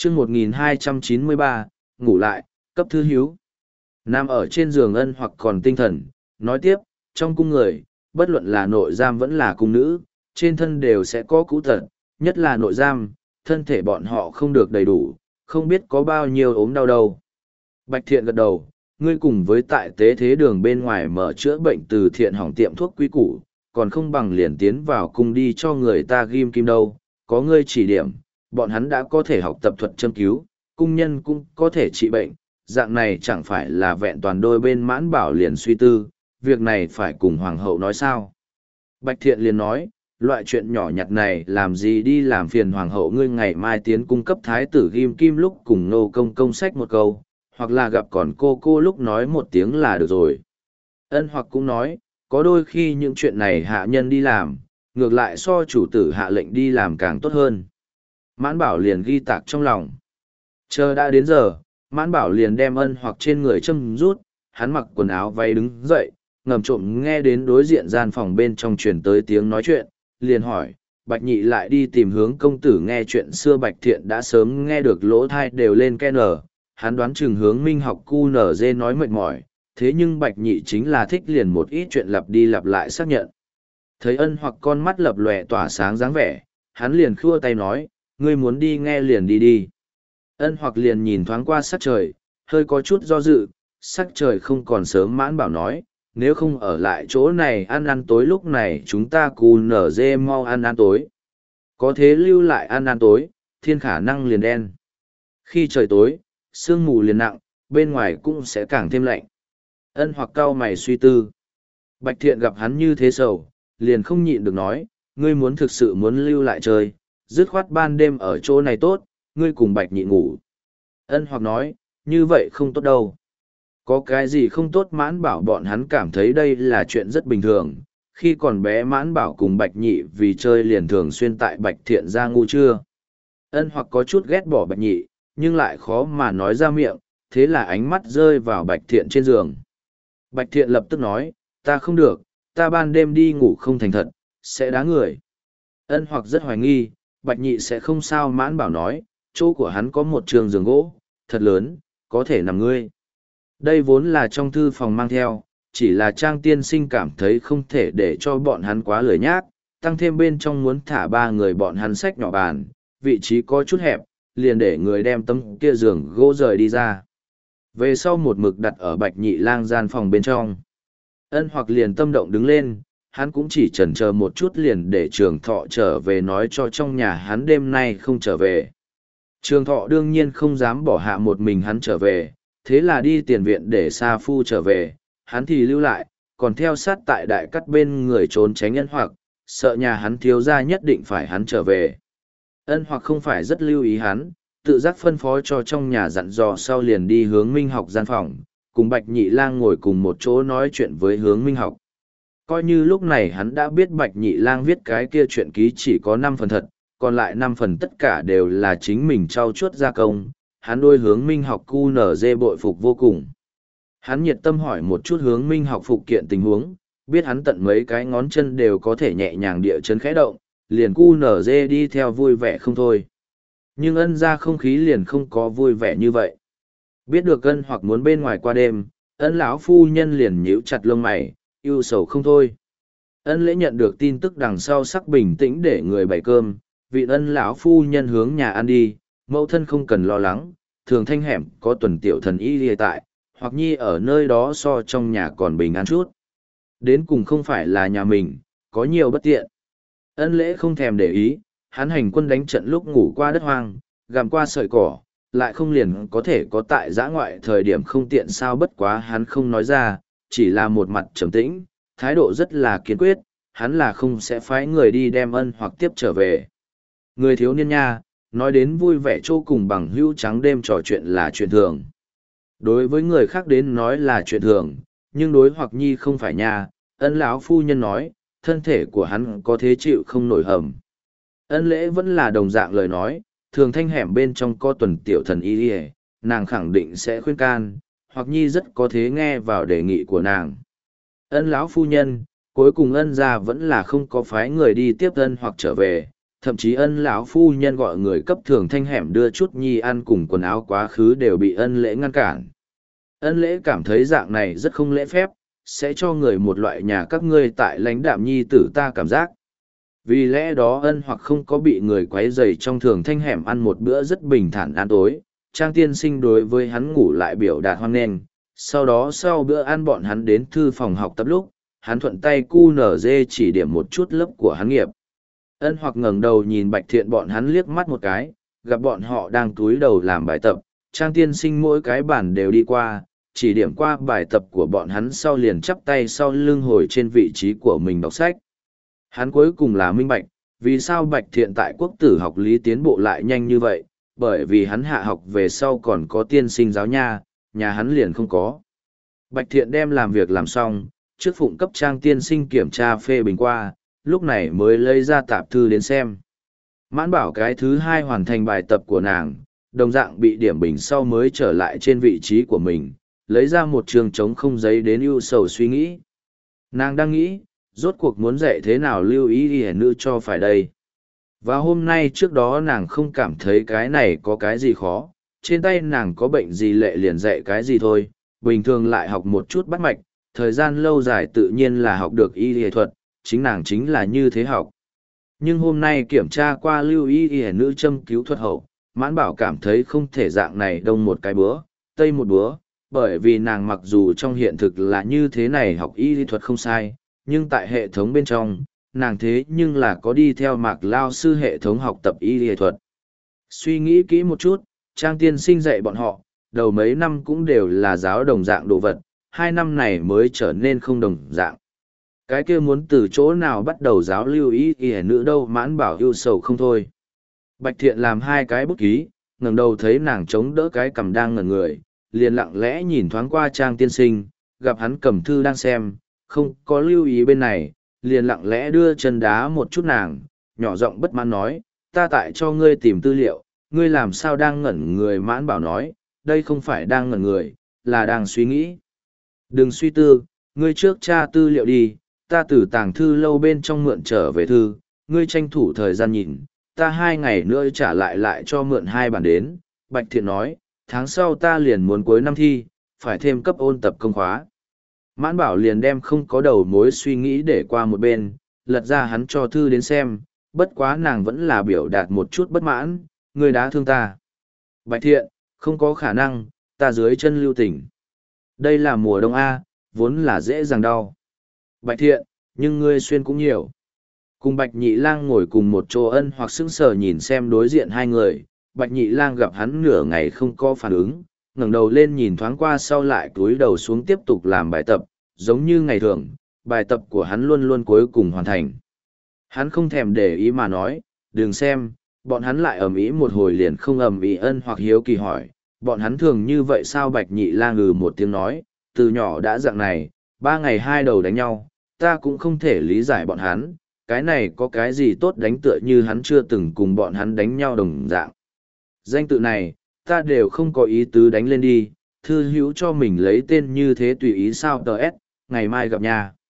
chương 1293, ngủ lại, cấp thư hiếu. Nằm ở trên giường ân hoặc còn tinh thần, nói tiếp, trong cung người, bất luận là nội giam vẫn là cung nữ, trên thân đều sẽ có cũ tật, nhất là nội giam, thân thể bọn họ không được đầy đủ, không biết có bao nhiêu ốm đau đâu. Bạch Thiện gật đầu, ngươi cùng với tại tế thế đường bên ngoài mở chữa bệnh từ thiện hỏng tiệm thuốc quý củ, còn không bằng liền tiến vào cung đi cho người ta ghim kim đâu, có ngươi chỉ điểm, bọn hắn đã có thể học tập thuật châm cứu, cung nhân cũng có thể trị bệnh, dạng này chẳng phải là vẹn toàn đôi bên Mãn Bảo liền suy tư, việc này phải cùng hoàng hậu nói sao. Bạch Thiện liền nói, loại chuyện nhỏ nhặt này làm gì đi làm phiền hoàng hậu, ngươi ngày mai tiến cung cấp thái tử ghim kim lúc cùng nô công công sách một câu, hoặc là gặp còn cô lúc nói một tiếng là được rồi. Ân hoặc cũng nói, có đôi khi những chuyện này hạ nhân đi làm, ngược lại so chủ tử hạ lệnh đi làm càng tốt hơn. Mãn Bảo liền ghi tạc trong lòng. Chờ đã đến giờ, Mãn Bảo liền đem ân hoặc trên người châm rút, hắn mặc quần áo váy đứng dậy, ngầm trộm nghe đến đối diện gian phòng bên trong truyền tới tiếng nói chuyện, liền hỏi, Bạch Nhị lại đi tìm Hướng công tử nghe chuyện xưa. Bạch Thiện đã sớm nghe được lỗ thai đều lên ke nở, hắn đoán chừng Hướng Minh học cu nở dê nói mệt mỏi, thế nhưng Bạch Nhị chính là thích liền một ít chuyện lặp đi lặp lại xác nhận. Thấy ân hoặc con mắt lập lòe tỏa sáng dáng vẻ, hắn liền khua tay nói, ngươi muốn đi nghe liền đi đi. Ân hoặc liền nhìn thoáng qua sắc trời, hơi có chút do dự, sắc trời không còn sớm. Mãn Bảo nói, nếu không ở lại chỗ này ăn tối lúc này chúng ta cù nở dê mau ăn tối. Có thế lưu lại ăn tối, thiên khả năng liền đen. Khi trời tối, sương mù liền nặng, bên ngoài cũng sẽ càng thêm lạnh. Ân hoặc cau mày suy tư. Bạch Thiện gặp hắn như thế sầu, liền không nhịn được nói, ngươi muốn thực sự muốn lưu lại chơi, dứt khoát ban đêm ở chỗ này tốt, ngươi cùng Bạch Nhị ngủ. Ân hoặc nói, như vậy không tốt đâu. Có cái gì không tốt? Mãn Bảo bọn hắn cảm thấy đây là chuyện rất bình thường. Khi còn bé Mãn Bảo cùng Bạch Nhị vì chơi liền thường xuyên tại Bạch Thiện ra ngu trưa. Ân hoặc có chút ghét bỏ Bạch Nhị, nhưng lại khó mà nói ra miệng, thế là ánh mắt rơi vào Bạch Thiện trên giường. Bạch Thiện lập tức nói, ta không được, ta ban đêm đi ngủ không thành thật, sẽ đá người. Ân hoặc rất hoài nghi, Bạch Nhị sẽ không sao. Mãn Bảo nói, chỗ của hắn có một trường giường gỗ, thật lớn, có thể nằm ngươi. Đây vốn là trong thư phòng mang theo, chỉ là Trang tiên sinh cảm thấy không thể để cho bọn hắn quá lười nhác, tăng thêm bên trong muốn thả ba người bọn hắn xách nhỏ bàn, vị trí có chút hẹp, liền để người đem tấm kia giường gỗ rời đi ra. Về sau một mực đặt ở Bạch Nhị lang gian phòng bên trong. Ân hoặc liền tâm động đứng lên, hắn cũng chỉ chần chờ một chút liền để Trường Thọ trở về nói cho trong nhà hắn đêm nay không trở về. Trường Thọ đương nhiên không dám bỏ hạ một mình hắn trở về, thế là đi tiền viện để Sa Phu trở về, hắn thì lưu lại, còn theo sát tại đại cắt bên người trốn tránh Ân hoặc, sợ nhà hắn thiếu gia nhất định phải hắn trở về. Ân hoặc không phải rất lưu ý hắn, tự giác phân phó cho trong nhà dặn dò sau liền đi Hướng Minh học gian phòng, cùng Bạch Nhị lang ngồi cùng một chỗ nói chuyện với Hướng Minh học. Coi như lúc này hắn đã biết Bạch Nhị lang viết cái kia chuyện ký chỉ có 5 phần thật, còn lại 5 phần tất cả đều là chính mình trau chuốt gia công, hắn đôi Hướng Minh học cu nở dê bội phục vô cùng. Hắn nhiệt tâm hỏi một chút Hướng Minh học phụ kiện tình huống, biết hắn tận mấy cái ngón chân đều có thể nhẹ nhàng địa chấn khẽ động, liền cu nở dê đi theo vui vẻ không thôi. Nhưng Ân ra không khí liền không có vui vẻ như vậy. Biết được Ân hoặc muốn bên ngoài qua đêm, Ân lão phu nhân liền nhíu chặt lông mày, ưu sầu không thôi. Ân lễ nhận được tin tức đằng sau sắc bình tĩnh để người bày cơm, vị Ân lão phu nhân hướng nhà ăn đi, mẫu thân không cần lo lắng, Thường Thanh hẻm có Tuần tiểu thần y lìa tại, hoặc nhi ở nơi đó so trong nhà còn bình an chút. Đến cùng không phải là nhà mình, có nhiều bất tiện. Ân lễ không thèm để ý, hắn hành quân đánh trận lúc ngủ qua đất hoang, gặm qua sợi cỏ, lại không liền có thể có tại giã ngoại thời điểm không tiện sao. Bất quá hắn không nói ra, chỉ là một mặt trầm tĩnh, thái độ rất là kiên quyết, hắn là không sẽ phái người đi đem Ân hoặc tiếp trở về. Người thiếu niên nha, nói đến vui vẻ chỗ cùng bằng hữu trắng đêm trò chuyện là chuyện thường. Đối với người khác đến nói là chuyện thường, nhưng đối hoặc nhi không phải nha. Ân lão phu nhân nói, thân thể của hắn có thế chịu không nổi hầm. Ân lễ vẫn là đồng dạng lời nói, Thường Thanh hẻm bên trong có Tuần tiểu thần y lìa, nàng khẳng định sẽ khuyên can, hoặc nhi rất có thế nghe vào đề nghị của nàng. Ân lão phu nhân, cuối cùng Ân gia vẫn là không có phái người đi tiếp Ân hoặc trở về, thậm chí ân lão phu nhân gọi người cấp thường thanh hẻm đưa chút nhi ăn cùng quần áo quá khứ đều bị ân lễ ngăn cản. Ân lễ cảm thấy dạng này rất không lễ phép, sẽ cho người một loại nhà các ngươi tại lãnh đạm nhi tử ta cảm giác. Vì lẽ đó ân hoặc không có bị người quấy rầy trong thường thanh hẻm ăn một bữa rất bình thản ăn tối, Trang tiên sinh đối với hắn ngủ lại biểu đạt hoan nghênh. Sau đó sau bữa ăn bọn hắn đến thư phòng học tập lúc, hắn thuận tay QNZ chỉ điểm một chút lớp của hắn nghiệp. Ân hoặc ngẩng đầu nhìn Bạch Thiện bọn hắn liếc mắt một cái, gặp bọn họ đang túi đầu làm bài tập, Trang tiên sinh mỗi cái bản đều đi qua, chỉ điểm qua bài tập của bọn hắn sau liền chắp tay sau lưng hồi trên vị trí của mình đọc sách. Hắn cuối cùng là minh bạch, vì sao Bạch Thiện tại quốc tử học lý tiến bộ lại nhanh như vậy, bởi vì hắn hạ học về sau còn có tiên sinh giáo nha, nhà hắn liền không có. Bạch Thiện đem làm việc làm xong, trước phụng cấp Trang tiên sinh kiểm tra phê bình qua, lúc này mới lấy ra tạp thư đến xem. Mãn bảo cái thứ hai hoàn thành bài tập của nàng, đồng dạng bị điểm bình sau mới trở lại trên vị trí của mình, lấy ra một trường trống không giấy đến ưu sầu suy nghĩ. Nàng đang nghĩ, rốt cuộc muốn dạy thế nào lưu ý đi nữ cho phải đây. Và hôm nay trước đó nàng không cảm thấy cái này có cái gì khó, trên tay nàng có bệnh gì lệ liền dạy cái gì thôi, bình thường lại học một chút bắt mạch, thời gian lâu dài tự nhiên là học được y y thuật, chính nàng chính là như thế học. Nhưng hôm nay kiểm tra qua lưu y y nữ châm cứu thuật hậu, mãn bảo cảm thấy không thể dạng này đông một cái bữa, tây một bữa, bởi vì nàng mặc dù trong hiện thực là như thế này học y y thuật không sai, nhưng tại hệ thống bên trong, nàng thế nhưng là có đi theo mạc lao sư hệ thống học tập y y thuật. Suy nghĩ kỹ một chút, Trang tiên sinh dạy bọn họ, đầu mấy năm cũng đều là giáo đồng dạng đồ vật, 2 năm này mới trở nên không đồng dạng. Cái kia muốn từ chỗ nào bắt đầu giáo lưu ý y nữ đâu mãn bảo ưu sầu không thôi. Bạch Thiện làm 2 cái bút ký, ngẩng đầu thấy nàng chống đỡ cái cằm đang ngẩn người, liền lặng lẽ nhìn thoáng qua Trang tiên sinh, gặp hắn cầm thư đang xem, không có lưu ý bên này, liền lặng lẽ đưa chân đá một chút nàng, nhỏ giọng bất mãn nói, ta tại cho ngươi tìm tư liệu, ngươi làm sao đang ngẩn người mãn bảo nói, đây không phải đang ngẩn người, là đang suy nghĩ. Đừng suy tư, ngươi trước tra tư liệu đi, ta từ tàng thư lâu bên trong mượn trở về thư, ngươi tranh thủ thời gian nhìn, ta 2 ngày nữa trả lại cho mượn 2 bản đến. Bạch Thiện nói, tháng sau ta liền muốn cuối năm thi, phải thêm cấp ôn tập công khóa. Mãn bảo liền đem không có đầu mối suy nghĩ để qua một bên, lật ra hắn cho thư đến xem, bất quá nàng vẫn là biểu đạt một chút bất mãn, ngươi đã thương ta. Bạch Thiện, không có khả năng, ta dưới chân lưu tình. Đây là mùa đông A, vốn là dễ dàng đau. Bạch Thiện, nhưng ngươi xuyên cũng nhiều. Cùng Bạch Nhị Lang ngồi cùng một chỗ ân hoặc sững sờ nhìn xem đối diện 2 người, Bạch Nhị Lang gặp hắn nửa ngày không có phản ứng, ngẩng đầu lên nhìn thoáng qua sau lại cúi đầu xuống tiếp tục làm bài tập, giống như ngày thường, bài tập của hắn luôn luôn cuối cùng hoàn thành. Hắn không thèm để ý mà nói, đừng xem, bọn hắn lại ầm ĩ một hồi liền không ầm ĩ ân hoặc hiếu kỳ hỏi, bọn hắn thường như vậy sao Bạch Nhị Lang một tiếng nói, từ nhỏ đã dạng này, 3 ngày 2 đầu đánh nhau, ta cũng không thể lý giải bọn hắn, cái này có cái gì tốt đánh tựa như hắn chưa từng cùng bọn hắn đánh nhau đồng dạng. Danh tự này, ta đều không có ý tứ đánh lên đi, thư hữu cho mình lấy tên như thế tùy ý sao tờ s, ngày mai gặp nhà.